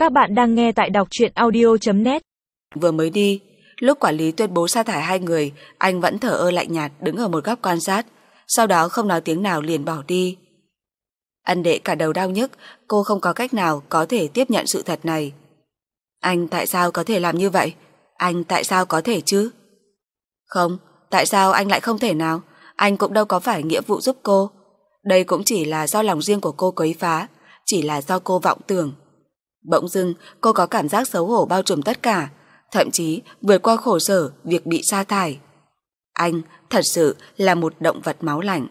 Các bạn đang nghe tại đọc truyện audio.net. Vừa mới đi, lúc quản lý tuyên bố sa thải 2 người, anh vẫn thở ơ lạnh nhạt đứng ở một góc quan sát, sau đó không nói tiếng nào liền bỏ đi. Ân Đệ cả đầu đau nhức, cô không có cách nào có thể tiếp nhận sự thật này. Anh tại sao có thể làm như vậy? Anh tại sao có thể chứ? Không, tại sao anh lại không thể nào? Anh cũng đâu có phải nghĩa vụ giúp cô. Đây cũng chỉ là do lòng riêng của cô quấy phá, chỉ là do cô vọng tưởng. Bỗng dưng, cô có cảm giác xấu hổ bao trùm tất cả, thậm chí vượt qua khổ sở việc bị sa thải. Anh thật sự là một động vật máu lạnh.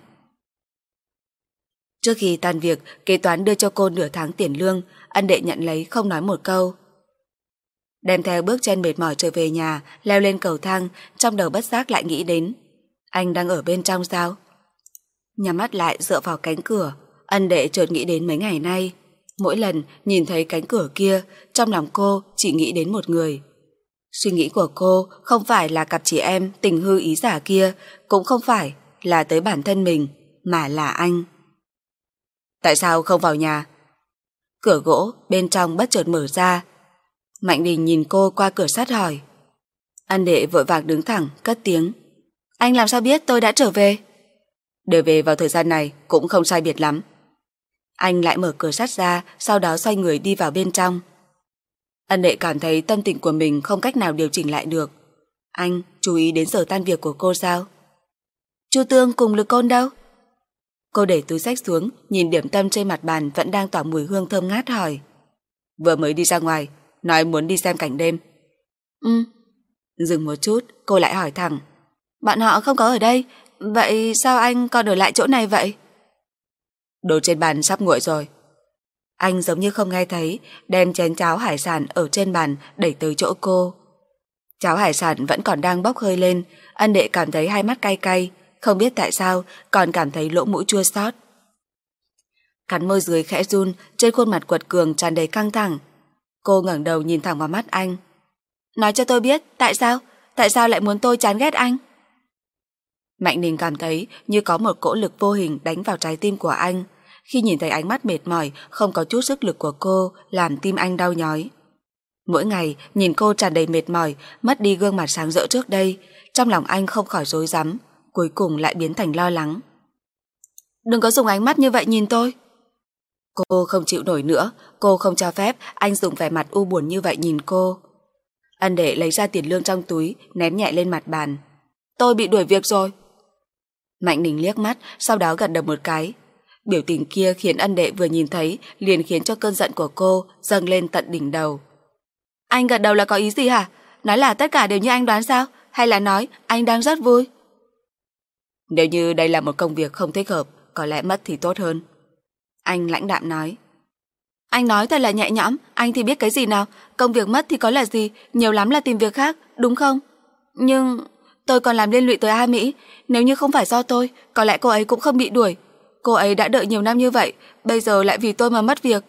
Trước khi tan việc, kế toán đưa cho cô nửa tháng tiền lương, Ân Đệ nhận lấy không nói một câu. Đem theo bước chân mệt mỏi trở về nhà, leo lên cầu thang, trong đầu bất giác lại nghĩ đến. Anh đang ở bên trong sao? Nhắm mắt lại dựa vào cánh cửa, Ân Đệ chợt nghĩ đến mấy ngày nay. Mỗi lần nhìn thấy cánh cửa kia, trong lòng cô chỉ nghĩ đến một người. Suy nghĩ của cô không phải là cặp chị em tình hư ý giả kia, cũng không phải là tới bản thân mình, mà là anh. Tại sao không vào nhà? Cửa gỗ bên trong bất chợt mở ra. Mạnh Đình nhìn cô qua cửa sắt hỏi. Ân Đệ vội vàng đứng thẳng, cất tiếng. Anh làm sao biết tôi đã trở về? Để về vào thời gian này cũng không sai biệt lắm. Anh lại mở cửa sắt ra, sau đó xoay người đi vào bên trong. Ân Đệ cảm thấy tâm tình của mình không cách nào điều chỉnh lại được. Anh chú ý đến giờ tan việc của cô sao? Chu Tương cùng Lực Côn đâu? Cô để túi xách xuống, nhìn điểm tâm trên mặt bàn vẫn đang tỏa mùi hương thơm ngát hỏi. Vừa mới đi ra ngoài, nói muốn đi xem cảnh đêm. Dừng một chút, cô lại hỏi thẳng. Bọn họ không có ở đây, vậy sao anh còn ở lại chỗ này vậy? Đồ trên bàn sắp nguội rồi. Anh giống như không nghe thấy, đem chén cháo hải sản ở trên bàn đẩy tới chỗ cô. Cháo hải sản vẫn còn đang bốc hơi lên, Ân Đệ cảm thấy hai mắt cay cay, không biết tại sao còn cảm thấy lỗ mũi chua xót. Cắn môi dưới khẽ run, trên khuôn mặt quật cường tràn đầy căng thẳng. Cô ngẩng đầu nhìn thẳng vào mắt anh. Nói cho tôi biết, tại sao lại muốn tôi chán ghét anh? Mạnh Ninh cảm thấy như có một cỗ lực vô hình đánh vào trái tim của anh. Khi nhìn thấy ánh mắt mệt mỏi, không có chút sức lực của cô, làm tim anh đau nhói. Mỗi ngày nhìn cô tràn đầy mệt mỏi, mất đi gương mặt sáng rỡ trước đây, trong lòng anh không khỏi rối rắm, cuối cùng lại biến thành lo lắng. Đừng có dùng ánh mắt như vậy nhìn tôi. Cô không chịu nổi nữa, cô không cho phép anh dùng vẻ mặt u buồn như vậy nhìn cô. Ân Đệ lấy ra tiền lương trong túi, ném nhẹ lên mặt bàn. Tôi bị đuổi việc rồi. Mạnh Ninh liếc mắt, sau đó gật đầu một cái. Biểu tình kia khiến Ân Đệ vừa nhìn thấy liền khiến cho cơn giận của cô dâng lên tận đỉnh đầu. Anh gật đầu là có ý gì hả? Nói là tất cả đều như anh đoán sao? Hay là nói anh đang rất vui? Nếu như đây là một công việc không thích hợp, có lẽ mất thì tốt hơn. Anh lãnh đạm nói. Anh nói thật là nhẹ nhõm, anh thì biết cái gì nào? Công việc mất thì có là gì, nhiều lắm là tìm việc khác, đúng không? Nhưng tôi còn làm liên lụy tới A Mỹ, nếu như không phải do tôi, có lẽ cô ấy cũng không bị đuổi. Cô ấy đã đợi nhiều năm như vậy, bây giờ lại vì tôi mà mất việc.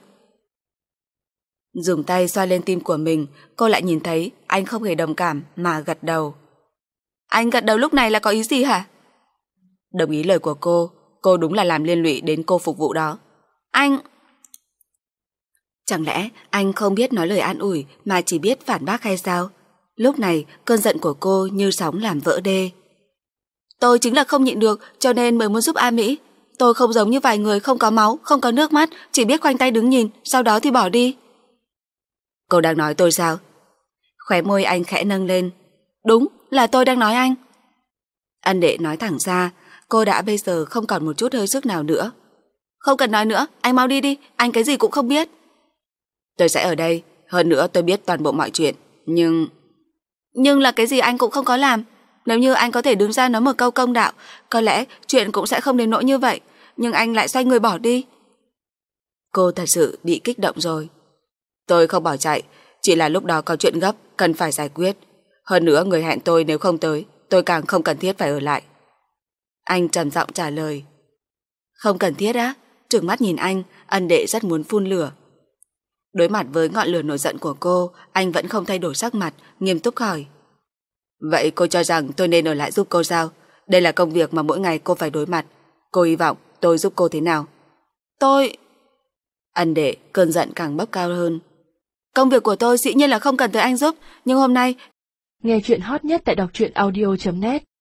Dùng tay xoa lên tim của mình, cô lại nhìn thấy anh không hề đồng cảm mà gật đầu. Anh gật đầu lúc này là có ý gì hả? Đồng ý lời của cô đúng là làm liên lụy đến cô phục vụ đó. Anh... Chẳng lẽ anh không biết nói lời an ủi mà chỉ biết phản bác hay sao? Lúc này cơn giận của cô như sóng làm vỡ đê. Tôi chính là không nhịn được cho nên mới muốn giúp A Mỹ. Tôi không giống như vài người không có máu, không có nước mắt, chỉ biết khoanh tay đứng nhìn, sau đó thì bỏ đi. Cô đang nói tôi sao? Khóe môi anh khẽ nâng lên. Đúng, là tôi đang nói anh. Ân Đệ nói thẳng ra, cô đã bây giờ không còn một chút hơi sức nào nữa. Không cần nói nữa, anh mau đi đi, anh cái gì cũng không biết. Tôi sẽ ở đây, hơn nữa tôi biết toàn bộ mọi chuyện, nhưng... Nhưng là cái gì anh cũng không có làm. Nếu như anh có thể đứng ra nói một câu công đạo, có lẽ chuyện cũng sẽ không đến nỗi như vậy, nhưng anh lại xoay người bỏ đi. Cô thật sự bị kích động rồi. Tôi không bỏ chạy, chỉ là lúc đó có chuyện gấp, cần phải giải quyết. Hơn nữa người hẹn tôi nếu không tới, tôi càng không cần thiết phải ở lại. Anh trầm giọng trả lời. Không cần thiết á? Trừng mắt nhìn anh, Ân Đệ rất muốn phun lửa. Đối mặt với ngọn lửa nổi giận của cô, anh vẫn không thay đổi sắc mặt, nghiêm túc hỏi. Vậy cô cho rằng tôi nên ở lại giúp cô sao? Đây là công việc mà mỗi ngày cô phải đối mặt. Cô hy vọng tôi giúp cô thế nào? Tôi... Ân Đệ cơn giận càng bốc cao hơn. Công việc của tôi dĩ nhiên là không cần tới anh giúp, nhưng hôm nay... Nghe chuyện hot nhất tại đọc truyện audio.net